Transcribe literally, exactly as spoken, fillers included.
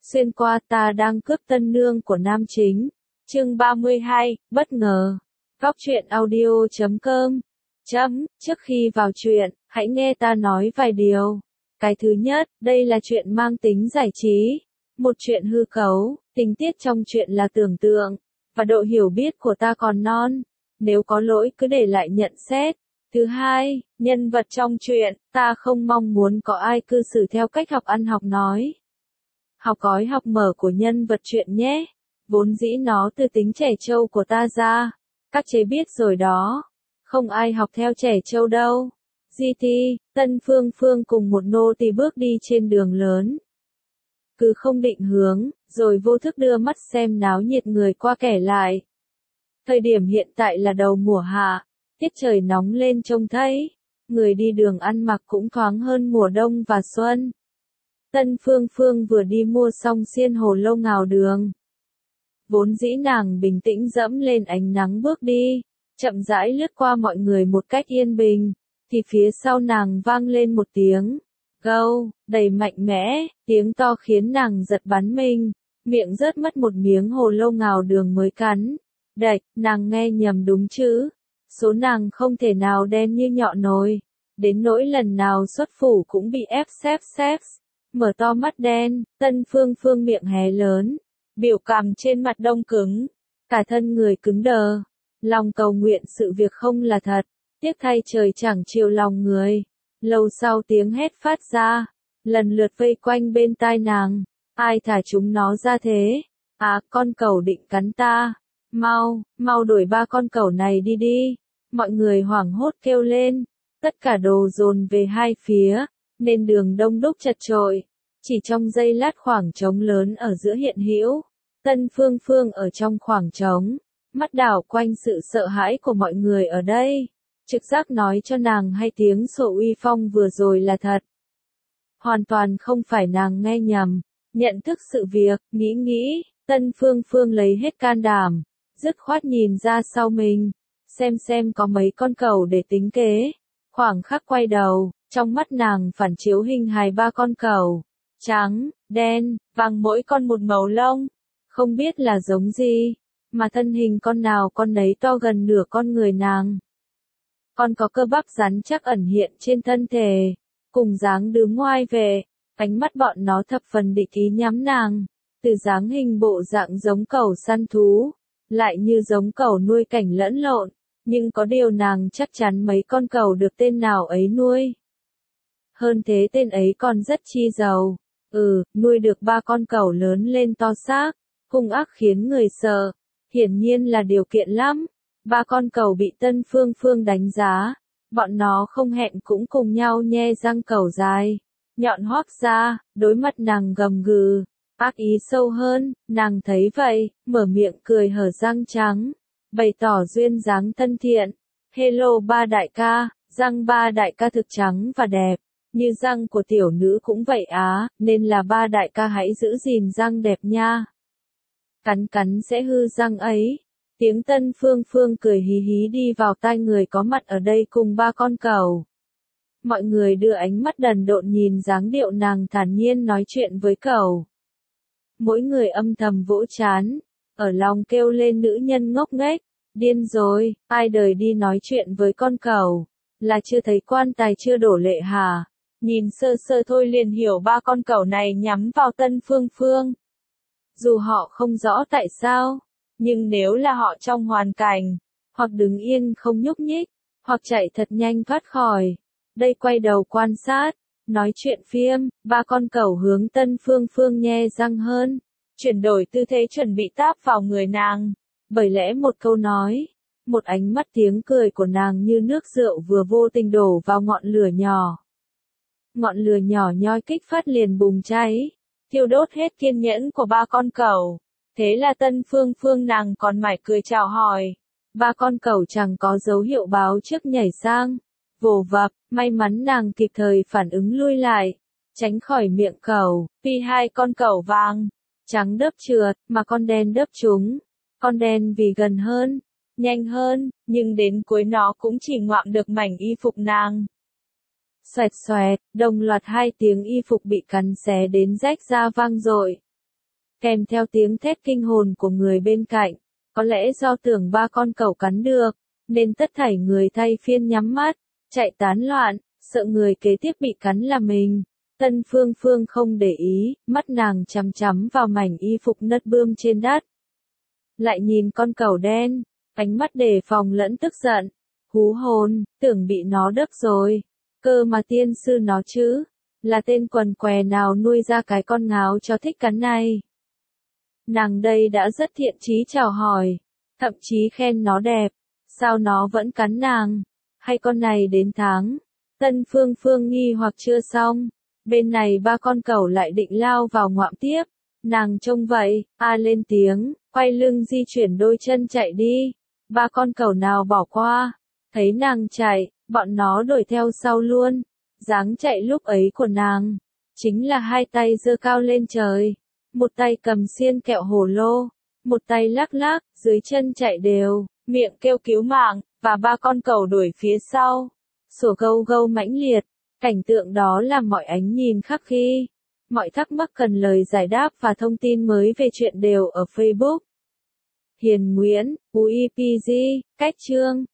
Xuyên qua ta đang cướp tân nương của nam chính. Chương ba mươi hai, bất ngờ. Góc truyện audio chấm com. Chấm, trước khi vào chuyện, hãy nghe ta nói vài điều. Cái thứ nhất, đây là chuyện mang tính giải trí. Một chuyện hư cấu, tình tiết trong chuyện là tưởng tượng, và độ hiểu biết của ta còn non. Nếu có lỗi cứ để lại nhận xét. Thứ hai, nhân vật trong chuyện, ta không mong muốn có ai cư xử theo cách học ăn học nói. Học gói học mở của nhân vật truyện nhé. Vốn dĩ nó từ tính trẻ trâu của ta ra. Các chế biết rồi đó. Không ai học theo trẻ trâu đâu. giê tê, Tân Phương Phương cùng một nô tỳ bước đi trên đường lớn. Cứ không định hướng, rồi vô thức đưa mắt xem náo nhiệt người qua kẻ lại. Thời điểm hiện tại là đầu mùa hạ, tiết trời nóng lên trông thấy. Người đi đường ăn mặc cũng thoáng hơn mùa đông và xuân. Tân Phương Phương vừa đi mua xong xiên hồ lô ngào đường. Vốn dĩ nàng bình tĩnh dẫm lên ánh nắng bước đi, chậm rãi lướt qua mọi người một cách yên bình, thì phía sau nàng vang lên một tiếng gâu, đầy mạnh mẽ, tiếng to khiến nàng giật bắn mình, miệng rớt mất một miếng hồ lô ngào đường mới cắn. Đạch, nàng nghe nhầm đúng chứ, số nàng không thể nào đen như nhọ nồi, đến nỗi lần nào xuất phủ cũng bị ép xếp xếp. Mở to mắt đen, Tân Phương Phương miệng hé lớn, biểu cảm trên mặt đông cứng, cả thân người cứng đờ, lòng cầu nguyện sự việc không là thật, tiếc thay trời chẳng chiều lòng người. Lâu sau tiếng hét phát ra, lần lượt vây quanh bên tai nàng, ai thả chúng nó ra thế? À, con cẩu định cắn ta, mau, mau đuổi ba con cẩu này đi đi. Mọi người hoảng hốt kêu lên, tất cả đồ dồn về hai phía. Nên đường đông đúc chật chội, chỉ trong giây lát khoảng trống lớn ở giữa hiện hữu. Tân Phương Phương ở trong khoảng trống, mắt đảo quanh sự sợ hãi của mọi người ở đây. Trực giác nói cho nàng hay tiếng sổ uy phong vừa rồi là thật. Hoàn toàn không phải nàng nghe nhầm, nhận thức sự việc, nghĩ nghĩ, Tân Phương Phương lấy hết can đảm, dứt khoát nhìn ra sau mình, xem xem có mấy con cẩu để tính kế. Khoảng khắc quay đầu, trong mắt nàng phản chiếu hình hài ba con cẩu, trắng, đen, vàng mỗi con một màu lông, không biết là giống gì, mà thân hình con nào con nấy to gần nửa con người nàng. Con có cơ bắp rắn chắc ẩn hiện trên thân thể, cùng dáng đứng ngoai về, ánh mắt bọn nó thập phần địch ý nhắm nàng, từ dáng hình bộ dạng giống cẩu săn thú, lại như giống cẩu nuôi cảnh lẫn lộn. Nhưng có điều nàng chắc chắn mấy con cẩu được tên nào ấy nuôi. Hơn thế tên ấy còn rất chi giàu. Ừ, nuôi được ba con cẩu lớn lên to xác, hung ác khiến người sợ. Hiển nhiên là điều kiện lắm. Ba con cẩu bị Tân Phương Phương đánh giá. Bọn nó không hẹn cũng cùng nhau nhe răng cẩu dài, nhọn hoác ra, đối mặt nàng gầm gừ. Ác ý sâu hơn, nàng thấy vậy, mở miệng cười hở răng trắng. Bày tỏ duyên dáng thân thiện. Hello ba đại ca, răng ba đại ca thực trắng và đẹp, như răng của tiểu nữ cũng vậy á, nên là ba đại ca hãy giữ gìn răng đẹp nha. Cắn cắn sẽ hư răng ấy. Tiếng Tân Phương Phương cười hí hí đi vào tai người có mặt ở đây cùng ba con cẩu. Mọi người đưa ánh mắt đần độn nhìn dáng điệu nàng thản nhiên nói chuyện với cẩu. Mỗi người âm thầm vỗ trán. Ở lòng kêu lên nữ nhân ngốc nghếch, điên rồi, ai đời đi nói chuyện với con cẩu, là chưa thấy quan tài chưa đổ lệ hả? Nhìn sơ sơ thôi liền hiểu ba con cẩu này nhắm vào Tân Phương Phương. Dù họ không rõ tại sao, nhưng nếu là họ trong hoàn cảnh, hoặc đứng yên không nhúc nhích, hoặc chạy thật nhanh thoát khỏi, đây quay đầu quan sát, nói chuyện phiêm, ba con cẩu hướng Tân Phương Phương nhe răng hơn. Chuyển đổi tư thế chuẩn bị táp vào người nàng, bởi lẽ một câu nói, một ánh mắt tiếng cười của nàng như nước rượu vừa vô tình đổ vào ngọn lửa nhỏ. Ngọn lửa nhỏ nhoi kích phát liền bùng cháy, thiêu đốt hết kiên nhẫn của ba con cẩu. Thế là Tân Phương Phương nàng còn mải cười chào hỏi. Ba con cẩu chẳng có dấu hiệu báo trước nhảy sang, vồ vập, may mắn nàng kịp thời phản ứng lui lại, tránh khỏi miệng cẩu. Vì hai con cẩu vàng trắng đớp trượt, mà con đen đớp chúng. Con đen vì gần hơn, nhanh hơn, nhưng đến cuối nó cũng chỉ ngoạm được mảnh y phục nàng. Xoẹt xoẹt, đồng loạt hai tiếng y phục bị cắn xé đến rách ra vang dội. kèm theo tiếng thét kinh hồn của người bên cạnh. Có lẽ do tưởng ba con cẩu cắn được, nên tất thảy người thay phiên nhắm mắt, chạy tán loạn, sợ người kế tiếp bị cắn là mình. Tân Phương Phương không để ý, mắt nàng chằm chằm vào mảnh y phục nất bươm trên đất. Lại nhìn con cẩu đen, ánh mắt đề phòng lẫn tức giận. Hú hồn, tưởng bị nó đớp rồi. Cơ mà tiên sư nó chứ, là tên quần què nào nuôi ra cái con ngáo cho thích cắn này. Nàng đây đã rất thiện chí chào hỏi, thậm chí khen nó đẹp, sao nó vẫn cắn nàng, hay con này đến tháng. Tân Phương Phương nghi hoặc chưa xong, bên này ba con cẩu lại định lao vào ngoạm tiếp, nàng trông vậy, a lên tiếng, quay lưng di chuyển đôi chân chạy đi, ba con cẩu nào bỏ qua, thấy nàng chạy, bọn nó đuổi theo sau luôn, dáng chạy lúc ấy của nàng, chính là hai tay giơ cao lên trời. Một tay cầm xiên kẹo hồ lô, một tay lắc lắc, dưới chân chạy đều, miệng kêu cứu mạng, và ba con cẩu đuổi phía sau. Sủa gâu gâu mãnh liệt, cảnh tượng đó làm mọi ánh nhìn khắc khi. Mọi thắc mắc cần lời giải đáp và thông tin mới về chuyện đều ở Facebook. Hiền Nguyễn, u i pê giê, cách chương.